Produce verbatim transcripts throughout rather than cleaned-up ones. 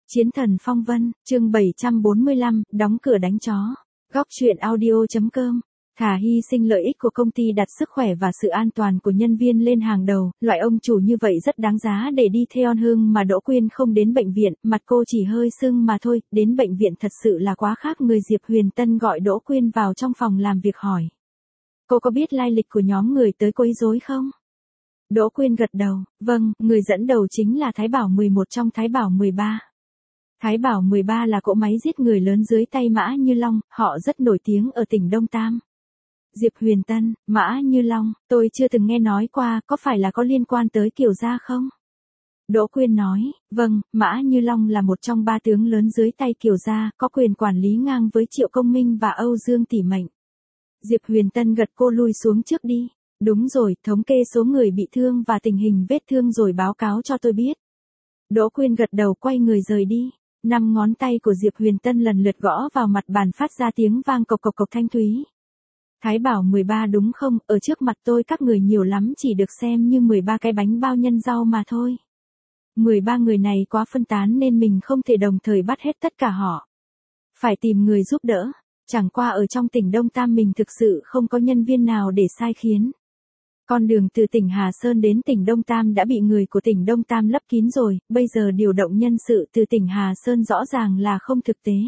Chiến thần phong vân, chương bảy trăm bốn mươi lăm, đóng cửa đánh chó. Góc truyện audio.com. Thà hy sinh lợi ích của công ty đặt sức khỏe và sự an toàn của nhân viên lên hàng đầu, loại ông chủ như vậy rất đáng giá để đi theo Hương mà Đỗ Quyên không đến bệnh viện, mặt cô chỉ hơi sưng mà thôi, đến bệnh viện thật sự là quá khác người. Diệp Huyền Tân gọi Đỗ Quyên vào trong phòng làm việc hỏi. Cô có biết lai lịch của nhóm người tới quấy rối không? Đỗ Quyên gật đầu, vâng, người dẫn đầu chính là Thái Bảo mười một trong Thái Bảo mười ba. Thái Bảo mười ba là cỗ máy giết người lớn dưới tay Mã Như Long, họ rất nổi tiếng ở tỉnh Đông Tam. Diệp Huyền Tân, Mã Như Long, tôi chưa từng nghe nói qua, có phải là có liên quan tới Kiều gia không? Đỗ Quyên nói, vâng, Mã Như Long là một trong ba tướng lớn dưới tay Kiều gia, có quyền quản lý ngang với Triệu Công Minh và Âu Dương Tỷ Mệnh. Diệp Huyền Tân gật cô lui xuống trước đi. Đúng rồi, thống kê số người bị thương và tình hình vết thương rồi báo cáo cho tôi biết. Đỗ Quyên gật đầu quay người rời đi. Năm ngón tay của Diệp Huyền Tân lần lượt gõ vào mặt bàn phát ra tiếng vang cộc cộc cộc thanh thúy. Thái Bảo mười ba đúng không, ở trước mặt tôi các người nhiều lắm chỉ được xem như mười ba cái bánh bao nhân rau mà thôi. mười ba người này quá phân tán nên mình không thể đồng thời bắt hết tất cả họ. Phải tìm người giúp đỡ, chẳng qua ở trong tỉnh Đông Tam mình thực sự không có nhân viên nào để sai khiến. Con đường từ tỉnh Hà Sơn đến tỉnh Đông Tam đã bị người của tỉnh Đông Tam lấp kín rồi, bây giờ điều động nhân sự từ tỉnh Hà Sơn rõ ràng là không thực tế.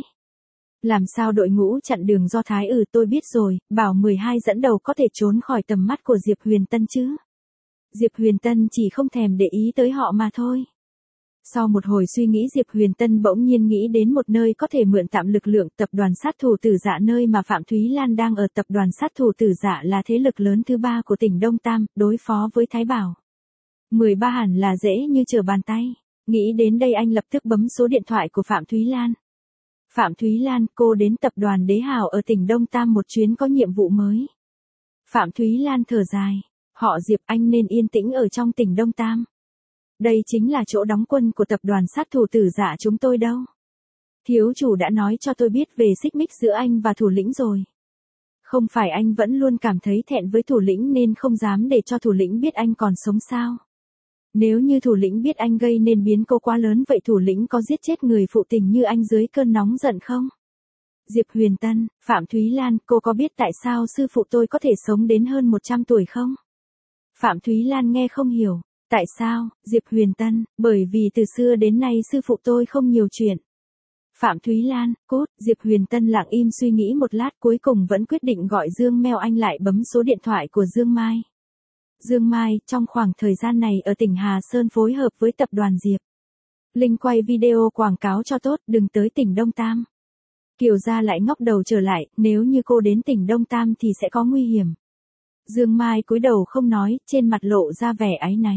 Làm sao đội ngũ chặn đường do Thái ừ tôi biết rồi, bảo mười hai dẫn đầu có thể trốn khỏi tầm mắt của Diệp Huyền Tân chứ. Diệp Huyền Tân chỉ không thèm để ý tới họ mà thôi. Sau một hồi suy nghĩ Diệp Huyền Tân bỗng nhiên nghĩ đến một nơi có thể mượn tạm lực lượng tập đoàn sát thủ Tử Dạ, nơi mà Phạm Thúy Lan đang ở. Tập đoàn sát thủ Tử Dạ là thế lực lớn thứ ba của tỉnh Đông Tam, đối phó với Thái Bảo mười ba hẳn là dễ như trở bàn tay. Nghĩ đến đây anh lập tức bấm số điện thoại của Phạm Thúy Lan. Phạm Thúy Lan, cô đến tập đoàn Đế Hào ở tỉnh Đông Tam một chuyến có nhiệm vụ mới. Phạm Thúy Lan thở dài, họ Diệp anh nên yên tĩnh ở trong tỉnh Đông Tam. Đây chính là chỗ đóng quân của tập đoàn sát thủ Tử Dạ chúng tôi đâu. Thiếu chủ đã nói cho tôi biết về xích mích giữa anh và thủ lĩnh rồi. Không phải anh vẫn luôn cảm thấy thẹn với thủ lĩnh nên không dám để cho thủ lĩnh biết anh còn sống sao? Nếu như thủ lĩnh biết anh gây nên biến cố quá lớn vậy thủ lĩnh có giết chết người phụ tình như anh dưới cơn nóng giận không? Diệp Huyền Tân, Phạm Thúy Lan, cô có biết tại sao sư phụ tôi có thể sống đến hơn một trăm tuổi không? Phạm Thúy Lan nghe không hiểu. Tại sao, Diệp Huyền Tân, bởi vì từ xưa đến nay sư phụ tôi không nhiều chuyện. Phạm Thúy Lan, cốt, Diệp Huyền Tân lặng im suy nghĩ một lát cuối cùng vẫn quyết định gọi Dương Meo. Anh lại bấm số điện thoại của Dương Mai. Dương Mai, trong khoảng thời gian này ở tỉnh Hà Sơn phối hợp với tập đoàn Diệp Linh quay video quảng cáo cho tốt, đừng tới tỉnh Đông Tam. Kiều gia lại ngóc đầu trở lại, nếu như cô đến tỉnh Đông Tam thì sẽ có nguy hiểm. Dương Mai cúi đầu không nói, trên mặt lộ ra vẻ áy náy.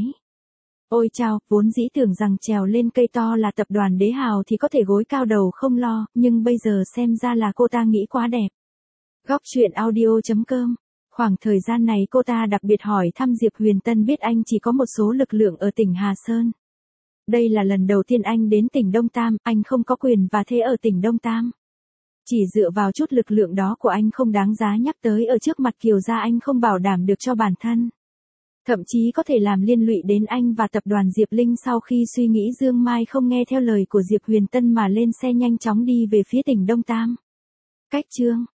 Ôi chao, vốn dĩ tưởng rằng trèo lên cây to là tập đoàn Đế Hào thì có thể gối cao đầu không lo, nhưng bây giờ xem ra là cô ta nghĩ quá đẹp. Góc truyện audio.com. Khoảng thời gian này cô ta đặc biệt hỏi thăm Diệp Huyền Tân biết anh chỉ có một số lực lượng ở tỉnh Hà Sơn. Đây là lần đầu tiên anh đến tỉnh Đông Tam, anh không có quyền và thế ở tỉnh Đông Tam. Chỉ dựa vào chút lực lượng đó của anh không đáng giá nhắc tới, ở trước mặt Kiều gia anh không bảo đảm được cho bản thân. Thậm chí có thể làm liên lụy đến anh và tập đoàn Diệp Linh. Sau khi suy nghĩ Dương Mai không nghe theo lời của Diệp Huyền Tân mà lên xe nhanh chóng đi về phía tỉnh Đông Tam. Cách chương